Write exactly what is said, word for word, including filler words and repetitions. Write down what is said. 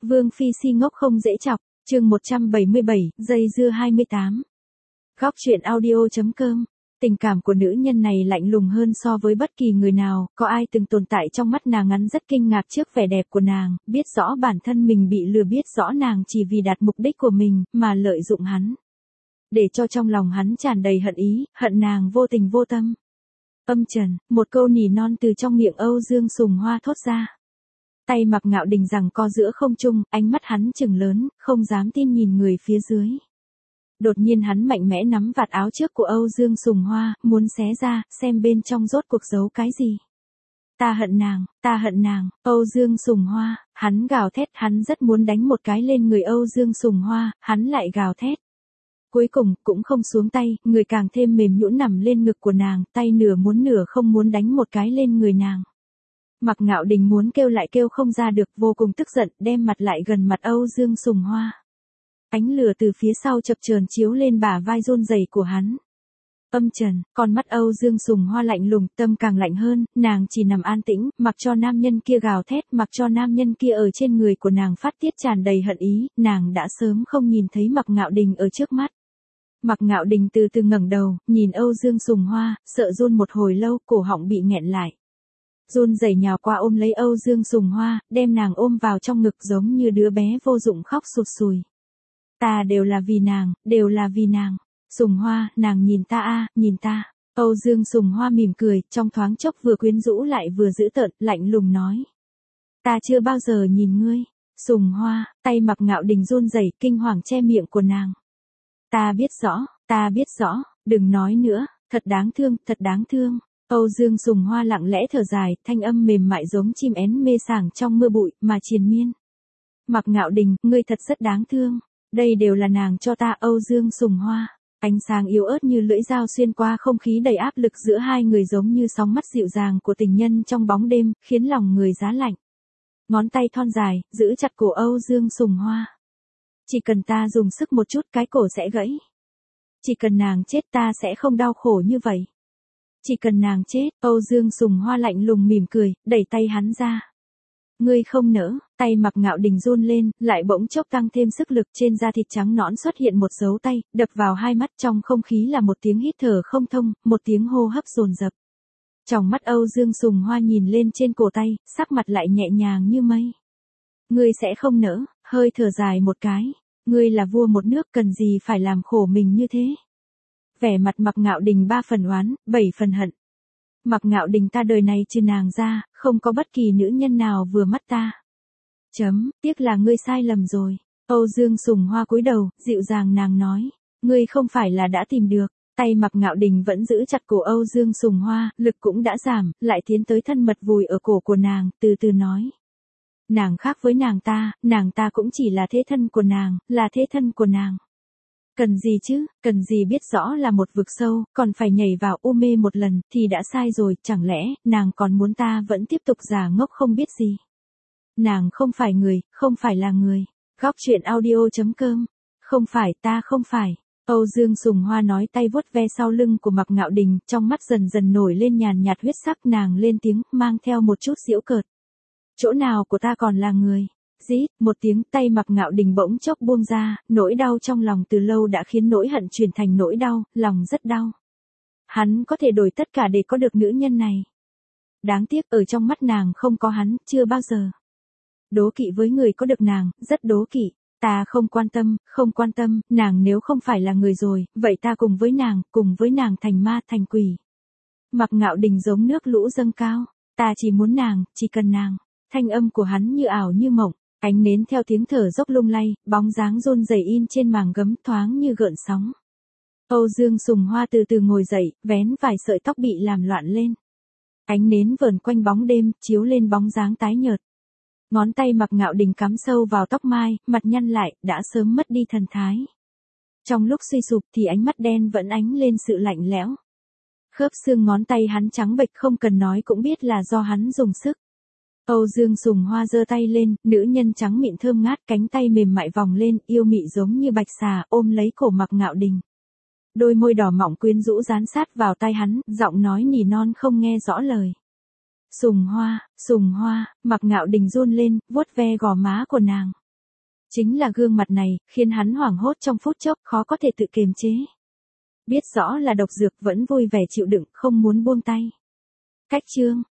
Vương Phi si ngốc không dễ chọc, chương một trăm bảy mươi bảy, dây dưa hai mươi tám. Góc truyện audio.com. Tình cảm của nữ nhân này lạnh lùng hơn so với bất kỳ người nào, có ai từng tồn tại trong mắt nàng hắn rất kinh ngạc trước vẻ đẹp của nàng, biết rõ bản thân mình bị lừa, biết rõ nàng chỉ vì đạt mục đích của mình, mà lợi dụng hắn. Để cho trong lòng hắn tràn đầy hận ý, hận nàng vô tình vô tâm. Âm trần, một câu nỉ non từ trong miệng Âu Dương Sùng Hoa thốt ra. Tay Mặc Ngạo Đình giằng co giữa không trung, ánh mắt hắn trừng lớn, không dám tin nhìn người phía dưới. Đột nhiên hắn mạnh mẽ nắm vạt áo trước của Âu Dương Sùng Hoa, muốn xé ra, xem bên trong rốt cuộc giấu cái gì. Ta hận nàng, ta hận nàng, Âu Dương Sùng Hoa, hắn gào thét, hắn rất muốn đánh một cái lên người Âu Dương Sùng Hoa, hắn lại gào thét. Cuối cùng, cũng không xuống tay, người càng thêm mềm nhũn nằm lên ngực của nàng, tay nửa muốn nửa không muốn đánh một cái lên người nàng. Mặc Ngạo Đình muốn kêu lại kêu không ra được, vô cùng tức giận, đem mặt lại gần mặt Âu Dương Sùng Hoa. Ánh lửa từ phía sau chập chờn chiếu lên bả vai run rẩy của hắn. Âm trần, con mắt Âu Dương Sùng Hoa lạnh lùng, tâm càng lạnh hơn, nàng chỉ nằm an tĩnh, mặc cho nam nhân kia gào thét, mặc cho nam nhân kia ở trên người của nàng phát tiết tràn đầy hận ý, nàng đã sớm không nhìn thấy Mặc Ngạo Đình ở trước mắt. Mặc Ngạo Đình từ từ ngẩng đầu, nhìn Âu Dương Sùng Hoa, sợ run một hồi lâu, cổ họng bị nghẹn lại. Run rẩy nhào qua ôm lấy Âu Dương Sùng Hoa, đem nàng ôm vào trong ngực giống như đứa bé vô dụng khóc sụt sùi. Ta đều là vì nàng, đều là vì nàng. Sùng Hoa, nàng nhìn ta a, nhìn ta. Âu Dương Sùng Hoa mỉm cười, trong thoáng chốc vừa quyến rũ lại vừa dữ tợn, lạnh lùng nói. Ta chưa bao giờ nhìn ngươi. Sùng Hoa, tay Mặc Ngạo Đình run rẩy, kinh hoàng che miệng của nàng. Ta biết rõ, ta biết rõ, đừng nói nữa, thật đáng thương, thật đáng thương. Âu Dương Sùng Hoa lặng lẽ thở dài, thanh âm mềm mại giống chim én mê sảng trong mưa bụi, mà triền miên. Mặc Ngạo Đình, ngươi thật rất đáng thương. Đây đều là nàng cho ta. Âu Dương Sùng Hoa. Ánh sáng yếu ớt như lưỡi dao xuyên qua không khí đầy áp lực giữa hai người giống như sóng mắt dịu dàng của tình nhân trong bóng đêm, khiến lòng người giá lạnh. Ngón tay thon dài, giữ chặt cổ Âu Dương Sùng Hoa. Chỉ cần ta dùng sức một chút cái cổ sẽ gãy. Chỉ cần nàng chết ta sẽ không đau khổ như vậy. Chỉ cần nàng chết, Âu Dương Sùng Hoa lạnh lùng mỉm cười, đẩy tay hắn ra. Ngươi không nỡ, tay Mặc Ngạo Đình run lên, lại bỗng chốc tăng thêm sức lực, trên da thịt trắng nõn xuất hiện một dấu tay, đập vào hai mắt, trong không khí là một tiếng hít thở không thông, một tiếng hô hấp dồn dập. Trong mắt Âu Dương Sùng Hoa nhìn lên trên cổ tay, sắc mặt lại nhẹ nhàng như mây. Ngươi sẽ không nỡ, hơi thở dài một cái. Ngươi là vua một nước, cần gì phải làm khổ mình như thế. Vẻ mặt Mặc Ngạo Đình ba phần oán, bảy phần hận. Mặc Ngạo Đình, ta đời này trừ nàng ra, không có bất kỳ nữ nhân nào vừa mắt ta. Chấm, tiếc là ngươi sai lầm rồi. Âu Dương Sùng Hoa cúi đầu, dịu dàng nàng nói. Ngươi không phải là đã tìm được. Tay Mặc Ngạo Đình vẫn giữ chặt cổ Âu Dương Sùng Hoa, lực cũng đã giảm, lại tiến tới thân mật vùi ở cổ của nàng, từ từ nói. Nàng khác với nàng ta, nàng ta cũng chỉ là thế thân của nàng, là thế thân của nàng. Cần gì chứ, cần gì biết rõ là một vực sâu, còn phải nhảy vào u mê một lần, thì đã sai rồi, chẳng lẽ, nàng còn muốn ta vẫn tiếp tục giả ngốc không biết gì. Nàng không phải người, không phải là người. Góc truyện audio.com. Không phải, ta không phải. Âu Dương Sùng Hoa nói, tay vuốt ve sau lưng của Mặc Ngạo Đình, trong mắt dần dần nổi lên nhàn nhạt huyết sắc, nàng lên tiếng, mang theo một chút giễu cợt. Chỗ nào của ta còn là người? Rít, một tiếng, tay Mặc Ngạo Đình bỗng chốc buông ra, nỗi đau trong lòng từ lâu đã khiến nỗi hận chuyển thành nỗi đau, lòng rất đau. Hắn có thể đổi tất cả để có được nữ nhân này. Đáng tiếc, ở trong mắt nàng không có hắn, chưa bao giờ. Đố kỵ với người có được nàng, rất đố kỵ. Ta không quan tâm, không quan tâm, nàng nếu không phải là người rồi, vậy ta cùng với nàng, cùng với nàng thành ma thành quỷ. Mặc Ngạo Đình giống nước lũ dâng cao. Ta chỉ muốn nàng, chỉ cần nàng. Thanh âm của hắn như ảo như mộng. Ánh nến theo tiếng thở dốc lung lay, bóng dáng run rẩy in trên màng gấm thoáng như gợn sóng. Âu Dương Sùng Hoa từ từ ngồi dậy, vén vài sợi tóc bị làm loạn lên. Ánh nến vờn quanh bóng đêm, chiếu lên bóng dáng tái nhợt. Ngón tay Mặc Ngạo Đình cắm sâu vào tóc mai, mặt nhăn lại, đã sớm mất đi thần thái. Trong lúc suy sụp thì ánh mắt đen vẫn ánh lên sự lạnh lẽo. Khớp xương ngón tay hắn trắng bệch, không cần nói cũng biết là do hắn dùng sức. Âu Dương Sùng Hoa giơ tay lên, nữ nhân trắng mịn thơm ngát, cánh tay mềm mại vòng lên, yêu mị giống như bạch xà, ôm lấy cổ Mặc Ngạo Đình. Đôi môi đỏ mọng quyến rũ dán sát vào tai hắn, giọng nói nỉ non không nghe rõ lời. Sùng Hoa, Sùng Hoa, Mặc Ngạo Đình run lên, vuốt ve gò má của nàng. Chính là gương mặt này, khiến hắn hoảng hốt trong phút chốc, khó có thể tự kiềm chế. Biết rõ là độc dược vẫn vui vẻ chịu đựng, không muốn buông tay. Cách chương